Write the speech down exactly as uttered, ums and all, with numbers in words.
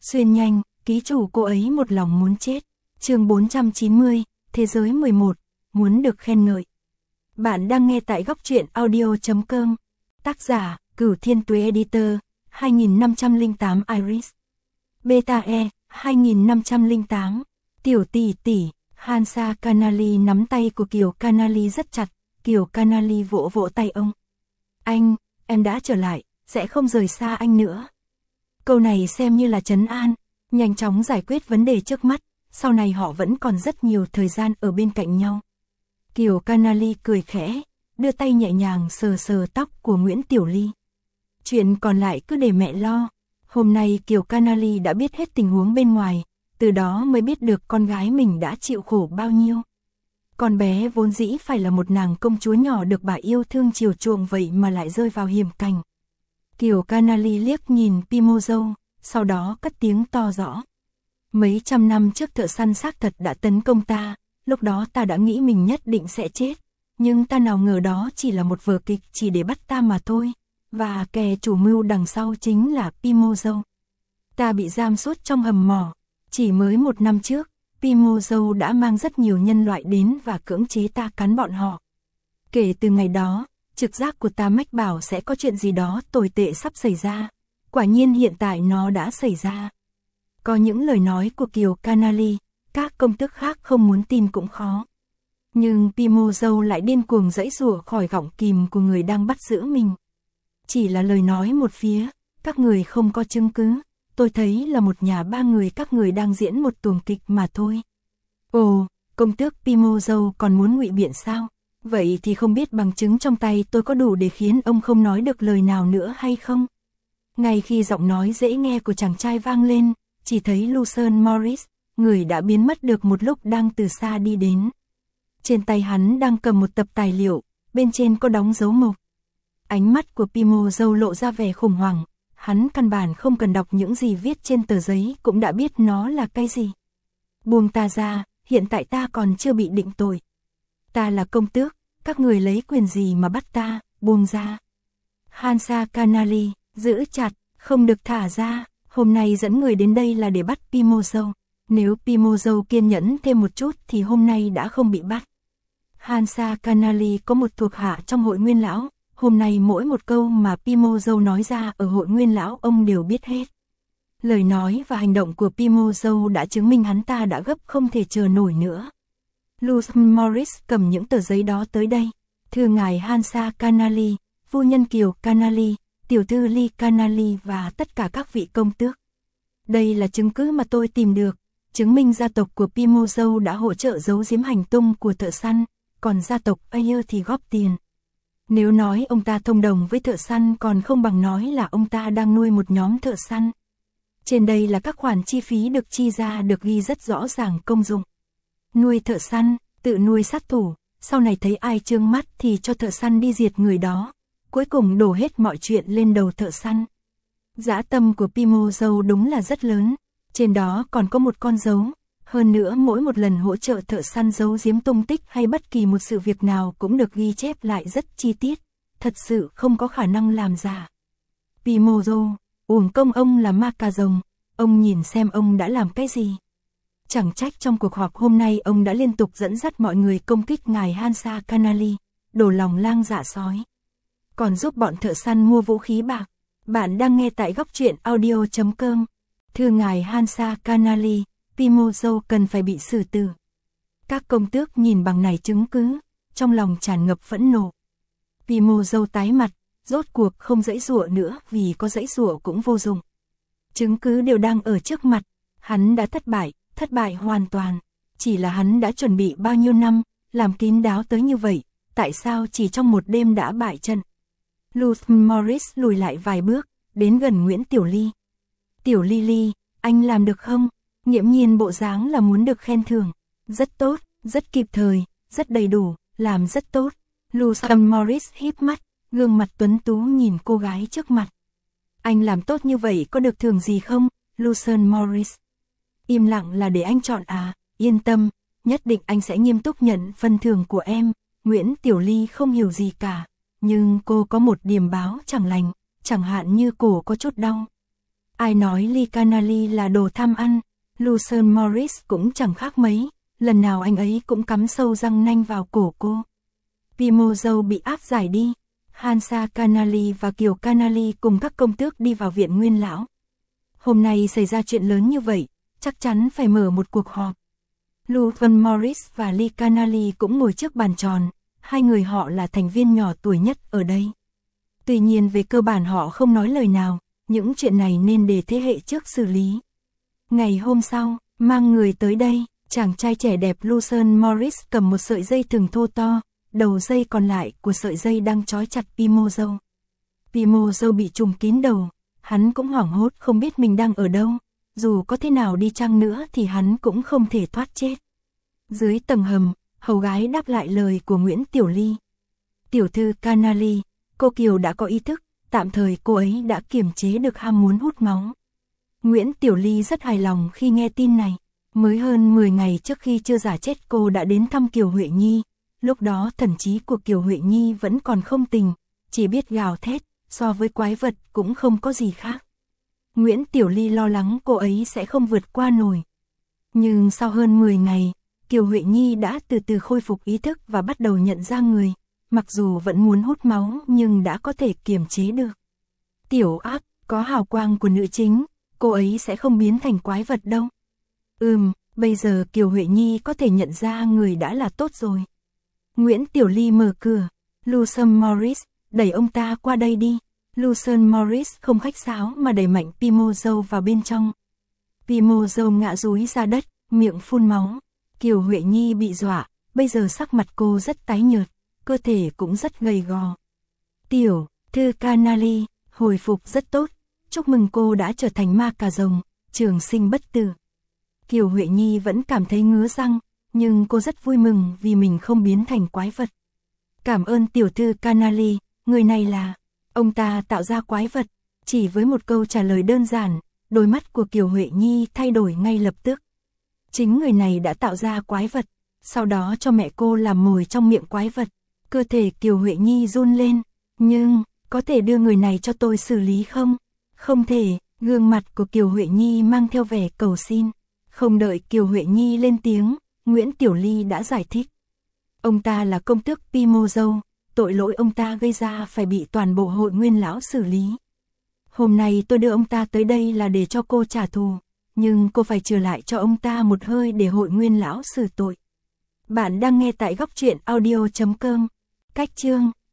Xuyên nhanh, ký chủ cô ấy một lòng muốn chết. Chương bốn trăm chín mươi, Thế giới mười một, muốn được khen ngợi. Bạn đang nghe tại góc truyện audio chấm com. Tác giả, Cửu Thiên Tuế Editor, hai nghìn năm trăm lẻ tám Iris. Beta E, hai nghìn năm trăm lẻ tám. Tiểu tỷ tỷ, Hansa Canali nắm tay của Kiều Canali rất chặt. Kiều Canali vỗ vỗ tay ông. Anh, em đã trở lại, sẽ không rời xa anh nữa. Câu này xem như là trấn an, nhanh chóng giải quyết vấn đề trước mắt, sau này họ vẫn còn rất nhiều thời gian ở bên cạnh nhau. Kiều Canali cười khẽ, đưa tay nhẹ nhàng sờ sờ tóc của Nguyễn Tiểu Ly. Chuyện còn lại cứ để mẹ lo. Hôm nay Kiều Canali đã biết hết tình huống bên ngoài, từ đó mới biết được con gái mình đã chịu khổ bao nhiêu. Con bé vốn dĩ phải là một nàng công chúa nhỏ được bà yêu thương chiều chuộng, vậy mà lại rơi vào hiểm cảnh. Kiều Canali liếc nhìn Pimozou, sau đó cất tiếng to rõ. Mấy trăm năm trước thợ săn xác thật đã tấn công ta, lúc đó ta đã nghĩ mình nhất định sẽ chết, nhưng ta nào ngờ đó chỉ là một vở kịch chỉ để bắt ta mà thôi, và kẻ chủ mưu đằng sau chính là Pimozou. Ta bị giam suốt trong hầm mỏ, chỉ mới một năm trước, Pimozou đã mang rất nhiều nhân loại đến và cưỡng chế ta cắn bọn họ. Kể từ ngày đó, trực giác của ta mách bảo sẽ có chuyện gì đó tồi tệ sắp xảy ra. Quả nhiên hiện tại nó đã xảy ra. Có những lời nói của Kiều Canali, các công tước khác không muốn tin cũng khó. Nhưng Pimozou lại điên cuồng giãy giụa khỏi gọng kìm của người đang bắt giữ mình. Chỉ là lời nói một phía, các người không có chứng cứ. Tôi thấy là một nhà ba người các người đang diễn một tuồng kịch mà thôi. Ồ, công tước Pimozou còn muốn ngụy biện sao? Vậy thì không biết bằng chứng trong tay tôi có đủ để khiến ông không nói được lời nào nữa hay không? Ngay khi giọng nói dễ nghe của chàng trai vang lên, chỉ thấy Lucien Morris, người đã biến mất được một lúc đang từ xa đi đến. Trên tay hắn đang cầm một tập tài liệu, bên trên có đóng dấu mộc. Ánh mắt của Pimozou lộ ra vẻ khủng hoảng, hắn căn bản không cần đọc những gì viết trên tờ giấy cũng đã biết nó là cái gì. Buông ta ra, hiện tại ta còn chưa bị định tội. Ta là công tước, các người lấy quyền gì mà bắt ta, buông ra. Hansa Canali, giữ chặt, không được thả ra, hôm nay dẫn người đến đây là để bắt Pimozou. Nếu Pimozou kiên nhẫn thêm một chút thì hôm nay đã không bị bắt. Hansa Canali có một thuộc hạ trong hội nguyên lão, hôm nay mỗi một câu mà Pimozou nói ra ở hội nguyên lão ông đều biết hết. Lời nói và hành động của Pimozou đã chứng minh hắn ta đã gấp không thể chờ nổi nữa. Lucien Morris cầm những tờ giấy đó tới đây. Thưa ngài Hansa Canali, phu nhân Kiều Canali, tiểu thư Ly Canali và tất cả các vị công tước. Đây là chứng cứ mà tôi tìm được, chứng minh gia tộc của Pimozou đã hỗ trợ giấu giếm hành tung của thợ săn, còn gia tộc Ayer thì góp tiền. Nếu nói ông ta thông đồng với thợ săn còn không bằng nói là ông ta đang nuôi một nhóm thợ săn. Trên đây là các khoản chi phí được chi ra được ghi rất rõ ràng công dụng. Nuôi thợ săn, tự nuôi sát thủ, sau này thấy ai trương mắt thì cho thợ săn đi diệt người đó, cuối cùng đổ hết mọi chuyện lên đầu thợ săn. Dã tâm của Pimozou đúng là rất lớn, trên đó còn có một con dấu, hơn nữa mỗi một lần hỗ trợ thợ săn giấu giếm tung tích hay bất kỳ một sự việc nào cũng được ghi chép lại rất chi tiết, thật sự không có khả năng làm giả. Pimozou, uổng công ông là ma cà rồng, ông nhìn xem ông đã làm cái gì. Chẳng trách trong cuộc họp hôm nay ông đã liên tục dẫn dắt mọi người công kích ngài Hansa Canali, đổ lòng lang dạ sói. Còn giúp bọn thợ săn mua vũ khí bạc. Bạn đang nghe tại góc truyện audio chấm com. Thưa ngài Hansa Canali, Pimozou cần phải bị xử tử. Các công tước nhìn bằng này chứng cứ, trong lòng tràn ngập phẫn nộ. Pimozou tái mặt, rốt cuộc không giãy giụa nữa vì có giãy giụa cũng vô dụng. Chứng cứ đều đang ở trước mặt, hắn đã thất bại. Thất bại hoàn toàn, chỉ là hắn đã chuẩn bị bao nhiêu năm, làm kín đáo tới như vậy, tại sao chỉ trong một đêm đã bại trận. Lucien Morris lùi lại vài bước, đến gần Nguyễn Tiểu Ly. Tiểu Ly Ly, anh làm được không? Nghiễm nhiên bộ dáng là muốn được khen thưởng. Rất tốt, rất kịp thời, rất đầy đủ, làm rất tốt. Lucien Morris híp mắt, gương mặt tuấn tú nhìn cô gái trước mặt. Anh làm tốt như vậy có được thưởng gì không, Lucien Morris? Im lặng là để anh chọn à, yên tâm, nhất định anh sẽ nghiêm túc nhận phần thưởng của em. Nguyễn Tiểu Ly không hiểu gì cả, nhưng cô có một điểm báo chẳng lành, chẳng hạn như cổ có chút đau. Ai nói Lee Canali là đồ tham ăn, Lawson Morris cũng chẳng khác mấy, lần nào anh ấy cũng cắm sâu răng nanh vào cổ cô. Pimozo bị áp giải đi, Hansa Canali và Kiều Canali cùng các công tước đi vào viện Nguyên lão. Hôm nay xảy ra chuyện lớn như vậy, chắc chắn phải mở một cuộc họp. Lawson Morris và Lee Canali cũng ngồi trước bàn tròn, hai người họ là thành viên nhỏ tuổi nhất ở đây. Tuy nhiên về cơ bản họ không nói lời nào, những chuyện này nên để thế hệ trước xử lý. Ngày hôm sau, mang người tới đây, chàng trai trẻ đẹp Lawson Morris cầm một sợi dây thừng thô to, đầu dây còn lại của sợi dây đang trói chặt Pimozo. Pimozo bị trùm kín đầu, hắn cũng hoảng hốt không biết mình đang ở đâu, dù có thế nào đi chăng nữa thì hắn cũng không thể thoát chết. Dưới tầng hầm, hầu gái đáp lại lời của Nguyễn Tiểu Ly. Tiểu thư Canali, cô Kiều đã có ý thức, tạm thời cô ấy đã kiềm chế được ham muốn hút máu. Nguyễn Tiểu Ly rất hài lòng khi nghe tin này. Mới hơn mười ngày trước khi chưa giả chết cô đã đến thăm Kiều Huệ Nhi, lúc đó thần trí của Kiều Huệ Nhi vẫn còn không tỉnh, chỉ biết gào thét, so với quái vật cũng không có gì khác. Nguyễn Tiểu Ly lo lắng cô ấy sẽ không vượt qua nổi. Nhưng sau hơn mười ngày, Kiều Huệ Nhi đã từ từ khôi phục ý thức và bắt đầu nhận ra người, mặc dù vẫn muốn hút máu nhưng đã có thể kiềm chế được. Tiểu áp, có hào quang của nữ chính, cô ấy sẽ không biến thành quái vật đâu. Ừm, bây giờ Kiều Huệ Nhi có thể nhận ra người đã là tốt rồi. Nguyễn Tiểu Ly mở cửa, Lawson Morris, đẩy ông ta qua đây đi. Lawson Morris không khách sáo mà đẩy mạnh Pimozo vào bên trong. Pimozo ngã dúi ra đất, miệng phun máu. Kiều Huệ Nhi bị dọa, bây giờ sắc mặt cô rất tái nhợt, cơ thể cũng rất gầy gò. Tiểu thư Canali, hồi phục rất tốt, chúc mừng cô đã trở thành ma cà rồng, trường sinh bất tử. Kiều Huệ Nhi vẫn cảm thấy ngứa răng, nhưng cô rất vui mừng vì mình không biến thành quái vật. Cảm ơn tiểu thư Canali, người này là... Ông ta tạo ra quái vật, chỉ với một câu trả lời đơn giản, đôi mắt của Kiều Huệ Nhi thay đổi ngay lập tức. Chính người này đã tạo ra quái vật, sau đó cho mẹ cô làm mồi trong miệng quái vật. Cơ thể Kiều Huệ Nhi run lên, nhưng, có thể đưa người này cho tôi xử lý không? Không thể, gương mặt của Kiều Huệ Nhi mang theo vẻ cầu xin. Không đợi Kiều Huệ Nhi lên tiếng, Nguyễn Tiểu Ly đã giải thích. Ông ta là công tước Pimozo, tội lỗi ông ta gây ra phải bị toàn bộ hội Nguyên lão xử lý. Hôm nay tôi đưa ông ta tới đây là để cho cô trả thù, nhưng cô phải trừ lại cho ông ta một hơi để hội Nguyên lão xử tội. Bạn đang nghe tại góc truyện audio chấm com. Cách chương